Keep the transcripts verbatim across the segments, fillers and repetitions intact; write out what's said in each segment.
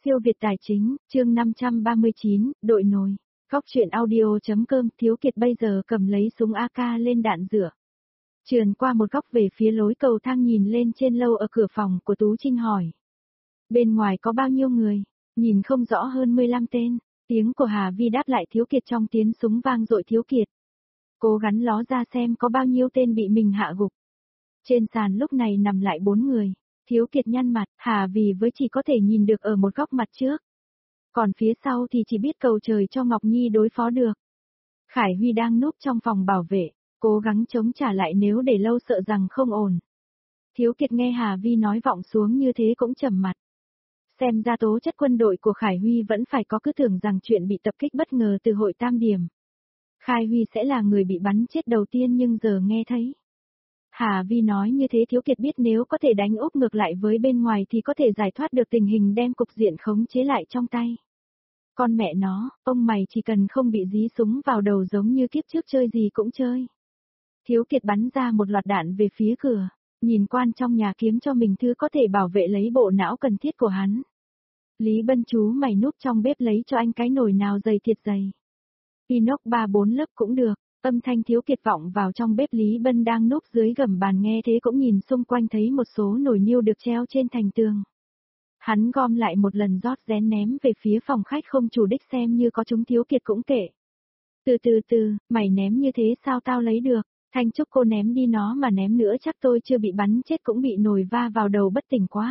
Siêu Việt Tài Chính, chương năm trăm ba mươi chín, đội nồi. Góc truyện audio.com. Thiếu Kiệt bây giờ cầm lấy súng a ca lên đạn rửa. Trườn qua một góc về phía lối cầu thang nhìn lên trên lâu ở cửa phòng của Tú Trinh hỏi. Bên ngoài có bao nhiêu người? Nhìn không rõ hơn mười lăm tên. Tiếng của Hà Vi đáp lại Thiếu Kiệt trong tiếng súng vang dội. Thiếu Kiệt cố gắng ló ra xem có bao nhiêu tên bị mình hạ gục. Trên sàn lúc này nằm lại bốn người. Thiếu Kiệt nhăn mặt, Hà vì với chỉ có thể nhìn được ở một góc mặt trước. Còn phía sau thì chỉ biết cầu trời cho Ngọc Nhi đối phó được. Khải Huy đang núp trong phòng bảo vệ, cố gắng chống trả lại nếu để lâu sợ rằng không ổn. Thiếu Kiệt nghe Hà Vi nói vọng xuống như thế cũng trầm mặt. Xem ra tố chất quân đội của Khải Huy vẫn phải có, cứ tưởng rằng chuyện bị tập kích bất ngờ từ hội Tam Điểm. Khải Huy sẽ là người bị bắn chết đầu tiên, nhưng giờ nghe thấy Hà Vi nói như thế Thiếu Kiệt biết nếu có thể đánh úp ngược lại với bên ngoài thì có thể giải thoát được tình hình, đem cục diện khống chế lại trong tay. Con mẹ nó, ông mày chỉ cần không bị dí súng vào đầu giống như kiếp trước chơi gì cũng chơi. Thiếu Kiệt bắn ra một loạt đạn về phía cửa, nhìn quan trong nhà kiếm cho mình thứ có thể bảo vệ lấy bộ não cần thiết của hắn. Lý Bân chú mày núp trong bếp lấy cho anh cái nồi nào dày thiệt dày. Inox ba bốn lớp cũng được. Âm thanh Thiếu Kiệt vọng vào trong bếp. Lý Bân đang núp dưới gầm bàn nghe thế cũng nhìn xung quanh thấy một số nồi niêu được treo trên thành tường. Hắn gom lại một lần rót rén ném về phía phòng khách không chủ đích xem như có chúng. Thiếu Kiệt cũng kệ. Từ từ từ, mày ném như thế sao tao lấy được, Thanh Trúc cô ném đi, nó mà ném nữa chắc tôi chưa bị bắn chết cũng bị nồi va vào đầu bất tỉnh quá.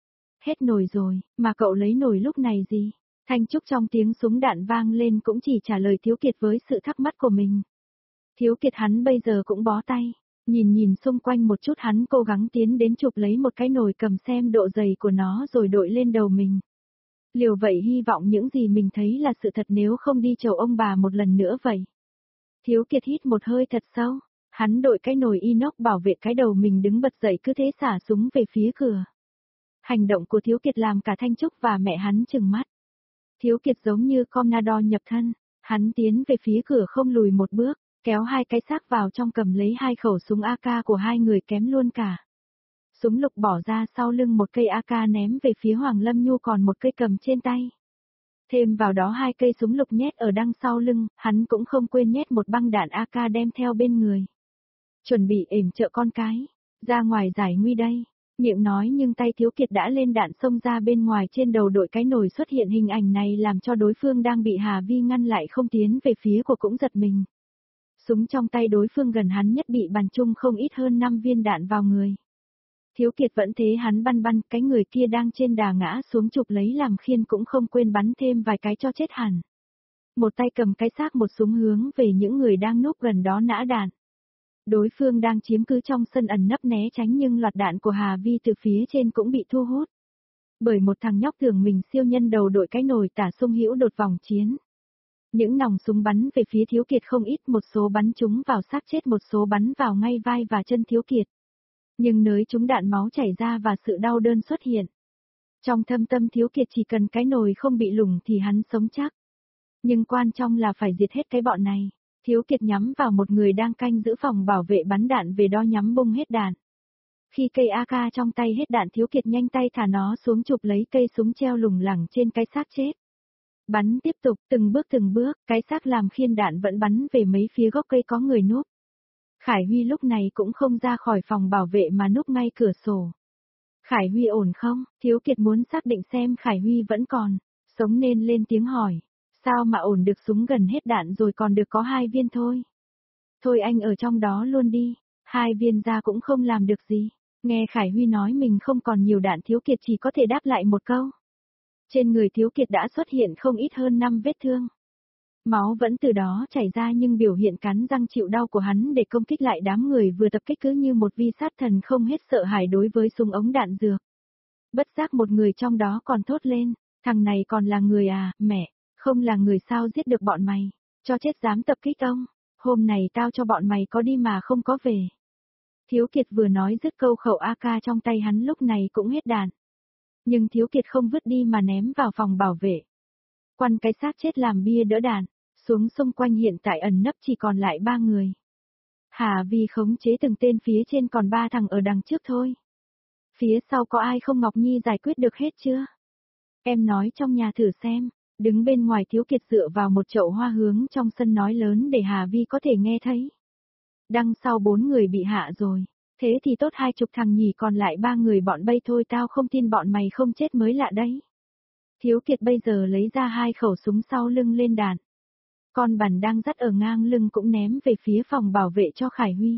Hết nồi rồi, mà cậu lấy nồi lúc này gì? Thanh Trúc trong tiếng súng đạn vang lên cũng chỉ trả lời Thiếu Kiệt với sự thắc mắc của mình. Thiếu Kiệt hắn bây giờ cũng bó tay, nhìn nhìn xung quanh một chút hắn cố gắng tiến đến chụp lấy một cái nồi cầm xem độ dày của nó rồi đội lên đầu mình. Liều vậy hy vọng những gì mình thấy là sự thật, nếu không đi chầu ông bà một lần nữa vậy. Thiếu Kiệt hít một hơi thật sâu, hắn đội cái nồi inox bảo vệ cái đầu mình, đứng bật dậy cứ thế xả súng về phía cửa. Hành động của Thiếu Kiệt làm cả Thanh Trúc và mẹ hắn trừng mắt. Thiếu Kiệt giống như Comnado nhập thân, hắn tiến về phía cửa không lùi một bước. Kéo hai cái xác vào trong, cầm lấy hai khẩu súng a ca của hai người kém luôn cả. Súng lục bỏ ra sau lưng, một cây a ca ném về phía Hoàng Lâm Nhu, còn một cây cầm trên tay. Thêm vào đó hai cây súng lục nhét ở đằng sau lưng, hắn cũng không quên nhét một băng đạn a ca đem theo bên người. Chuẩn bị ểm trợ con cái, ra ngoài giải nguy đây. Miệng nói nhưng tay Thiếu Kiệt đã lên đạn xông ra bên ngoài. Trên đầu đội cái nồi xuất hiện hình ảnh này làm cho đối phương đang bị Hà Vi ngăn lại không tiến về phía của cũng giật mình. Súng trong tay đối phương gần hắn nhất bị bắn chung không ít hơn năm viên đạn vào người. Thiếu Kiệt vẫn thế, hắn băn băn, cái người kia đang trên đà ngã xuống chụp lấy làm khiên cũng không quên bắn thêm vài cái cho chết hẳn. Một tay cầm cái xác, một súng hướng về những người đang núp gần đó nã đạn. Đối phương đang chiếm cứ trong sân ẩn nấp né tránh, nhưng loạt đạn của Hà Vi từ phía trên cũng bị thu hút. Bởi một thằng nhóc tưởng mình siêu nhân đầu đội cái nồi tả sung hữu đột vòng chiến. Những nòng súng bắn về phía Thiếu Kiệt không ít, một số bắn trúng vào xác chết, một số bắn vào ngay vai và chân Thiếu Kiệt. Nhưng nới chúng đạn máu chảy ra và sự đau đớn xuất hiện. Trong thâm tâm Thiếu Kiệt chỉ cần cái nồi không bị lủng thì hắn sống chắc. Nhưng quan trọng là phải diệt hết cái bọn này. Thiếu Kiệt nhắm vào một người đang canh giữ phòng bảo vệ, bắn đạn về đó nhắm bung hết đạn. Khi cây a ca trong tay hết đạn, Thiếu Kiệt nhanh tay thả nó xuống chụp lấy cây súng treo lủng lẳng trên cái xác chết. Bắn tiếp tục, từng bước từng bước, cái xác làm khiên đạn vẫn bắn về mấy phía gốc cây có người núp. Khải Huy lúc này cũng không ra khỏi phòng bảo vệ mà núp ngay cửa sổ. Khải Huy ổn không? Thiếu Kiệt muốn xác định xem Khải Huy vẫn còn sống nên lên tiếng hỏi. Sao mà ổn được, súng gần hết đạn rồi, còn được có hai viên thôi. Thôi anh ở trong đó luôn đi, hai viên ra cũng không làm được gì. Nghe Khải Huy nói mình không còn nhiều đạn, Thiếu Kiệt chỉ có thể đáp lại một câu. Trên người Thiếu Kiệt đã xuất hiện không ít hơn năm vết thương. Máu vẫn từ đó chảy ra, nhưng biểu hiện cắn răng chịu đau của hắn để công kích lại đám người vừa tập kích cứ như một vi sát thần không hết sợ hãi đối với súng ống đạn dược. Bất giác một người trong đó còn thốt lên, thằng này còn là người à, mẹ, không là người sao giết được bọn mày, cho chết dám tập kích ông, hôm này tao cho bọn mày có đi mà không có về. Thiếu Kiệt vừa nói dứt câu, khẩu a ca trong tay hắn lúc này cũng hết đạn. Nhưng Thiếu Kiệt không vứt đi mà ném vào phòng bảo vệ. Quăn cái xác chết làm bia đỡ đạn, xuống xung quanh hiện tại ẩn nấp chỉ còn lại ba người. Hà Vi khống chế từng tên, phía trên còn ba thằng ở đằng trước thôi. Phía sau có ai không? Ngọc Nhi giải quyết được hết chưa? Em nói trong nhà thử xem, đứng bên ngoài Thiếu Kiệt dựa vào một chậu hoa hướng trong sân nói lớn để Hà Vi có thể nghe thấy. Đằng sau bốn người bị hạ rồi, thế thì tốt hai chục thằng nhỉ, còn lại ba người bọn bay thôi, tao không tin bọn mày không chết mới lạ đấy. Thiếu Kiệt bây giờ lấy ra hai khẩu súng sau lưng lên đạn. Con bắn đang dắt ở ngang lưng cũng ném về phía phòng bảo vệ cho Khải Huy.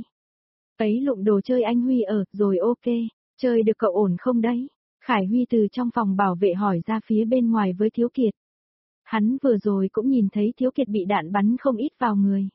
Ấy lụm đồ chơi anh Huy ở, rồi ok, chơi được cậu ổn không đấy? Khải Huy từ trong phòng bảo vệ hỏi ra phía bên ngoài với Thiếu Kiệt. Hắn vừa rồi cũng nhìn thấy Thiếu Kiệt bị đạn bắn không ít vào người.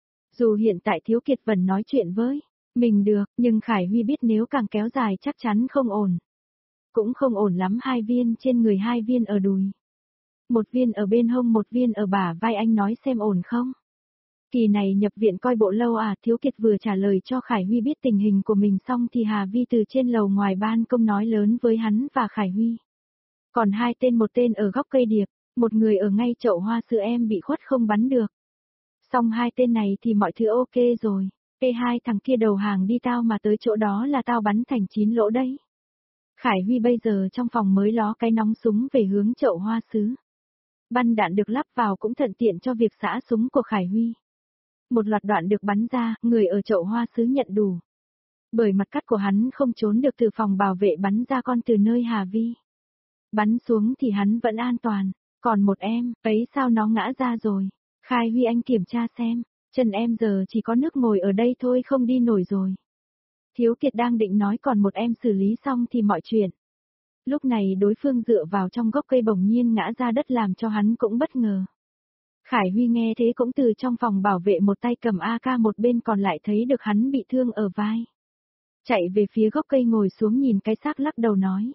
Dù hiện tại Thiếu Kiệt vẫn nói chuyện với mình được, nhưng Khải Huy biết nếu càng kéo dài chắc chắn không ổn. Cũng không ổn lắm, hai viên trên người, hai viên ở đùi. Một viên ở bên hông, một viên ở bả vai, anh nói xem ổn không? Kỳ này nhập viện coi bộ lâu à? Thiếu Kiệt vừa trả lời cho Khải Huy biết tình hình của mình xong thì Hà Vi từ trên lầu ngoài ban công nói lớn với hắn và Khải Huy. Còn hai tên, một tên ở góc cây điệp, một người ở ngay chậu hoa sữa em bị khuất không bắn được. Xong hai tên này thì mọi thứ ok rồi. Ê hai thằng kia đầu hàng đi, tao mà tới chỗ đó là tao bắn thành chín lỗ đấy. Khải Huy bây giờ trong phòng mới ló cái nóng súng về hướng chậu hoa sứ. Bắn đạn được lắp vào cũng thuận tiện cho việc xả súng của Khải Huy. Một loạt đoạn được bắn ra, người ở chậu hoa sứ nhận đủ. Bởi mặt cắt của hắn không trốn được từ phòng bảo vệ bắn ra, con từ nơi Hà Vi. Bắn xuống thì hắn vẫn an toàn, còn một em, ấy sao nó ngã ra rồi? Khải Huy anh kiểm tra xem, chân em giờ chỉ có nước ngồi ở đây thôi, không đi nổi rồi. Thiếu Kiệt đang định nói còn một em xử lý xong thì mọi chuyện. Lúc này đối phương dựa vào trong gốc cây bỗng nhiên ngã ra đất làm cho hắn cũng bất ngờ. Khải Huy nghe thế cũng từ trong phòng bảo vệ một tay cầm a ca, một bên còn lại thấy được hắn bị thương ở vai. Chạy về phía gốc cây ngồi xuống nhìn cái xác, lắc đầu nói.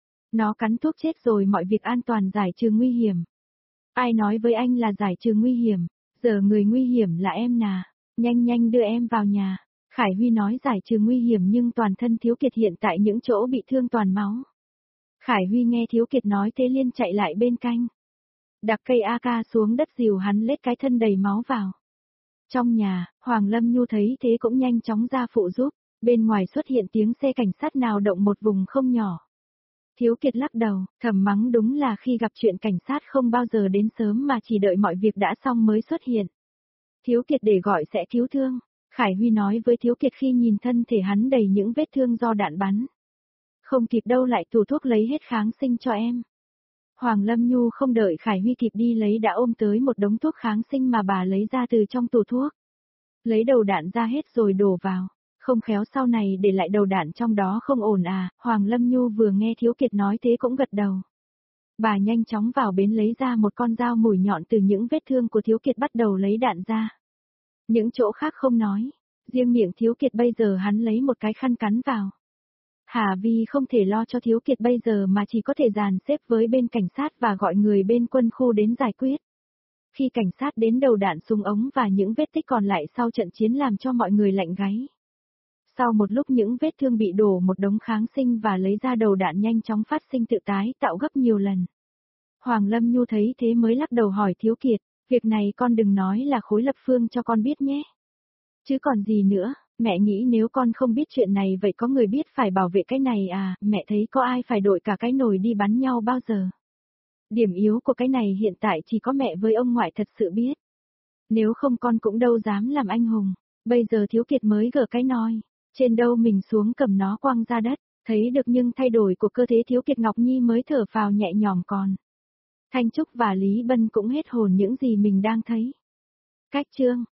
Nó cắn thuốc chết rồi, mọi việc an toàn, giải trừ nguy hiểm. Ai nói với anh là giải trừ nguy hiểm, giờ người nguy hiểm là em nà, nhanh nhanh đưa em vào nhà. Khải Huy nói giải trừ nguy hiểm nhưng toàn thân Thiếu Kiệt hiện tại những chỗ bị thương toàn máu. Khải Huy nghe Thiếu Kiệt nói thế liền chạy lại bên cạnh. Đặt cây a ca xuống đất dìu hắn lết cái thân đầy máu vào. Trong nhà, Hoàng Lâm Nhu thấy thế cũng nhanh chóng ra phụ giúp, bên ngoài xuất hiện tiếng xe cảnh sát nào động một vùng không nhỏ. Thiếu Kiệt lắc đầu, thầm mắng đúng là khi gặp chuyện cảnh sát không bao giờ đến sớm mà chỉ đợi mọi việc đã xong mới xuất hiện. Thiếu Kiệt để gọi sẽ cứu thương. Khải Huy nói với Thiếu Kiệt khi nhìn thân thể hắn đầy những vết thương do đạn bắn. Không kịp đâu, lại tủ thuốc lấy hết kháng sinh cho em. Hoàng Lâm Nhu không đợi Khải Huy kịp đi lấy đã ôm tới một đống thuốc kháng sinh mà bà lấy ra từ trong tủ thuốc. Lấy đầu đạn ra hết rồi đổ vào. Không khéo sau này để lại đầu đạn trong đó không ổn à? Hoàng Lâm Nhu vừa nghe Thiếu Kiệt nói thế cũng gật đầu. Bà nhanh chóng vào bến lấy ra một con dao mũi nhọn, từ những vết thương của Thiếu Kiệt bắt đầu lấy đạn ra. Những chỗ khác không nói, riêng miệng Thiếu Kiệt bây giờ hắn lấy một cái khăn cắn vào. Hà Vi không thể lo cho Thiếu Kiệt bây giờ mà chỉ có thể dàn xếp với bên cảnh sát và gọi người bên quân khu đến giải quyết. Khi cảnh sát đến, đầu đạn, súng ống và những vết tích còn lại sau trận chiến làm cho mọi người lạnh gáy. Sau một lúc những vết thương bị đổ một đống kháng sinh và lấy ra đầu đạn nhanh chóng phát sinh tự tái tạo gấp nhiều lần. Hoàng Lâm Nhu thấy thế mới lắc đầu hỏi Thiếu Kiệt, việc này con đừng nói là Khối Lập Phương cho con biết nhé. Chứ còn gì nữa, mẹ nghĩ nếu con không biết chuyện này vậy có người biết phải bảo vệ cái này à, mẹ thấy có ai phải đội cả cái nồi đi bắn nhau bao giờ. Điểm yếu của cái này hiện tại chỉ có mẹ với ông ngoại thật sự biết. Nếu không con cũng đâu dám làm anh hùng. Bây giờ Thiếu Kiệt mới gỡ cái nồi, trên đâu mình xuống cầm nó quăng ra đất, thấy được nhưng thay đổi của cơ thể Thiếu Kiệt Ngọc Nhi mới thở phào nhẹ nhõm, còn Thanh Trúc và Lý Bân cũng hết hồn những gì mình đang thấy. Cách chương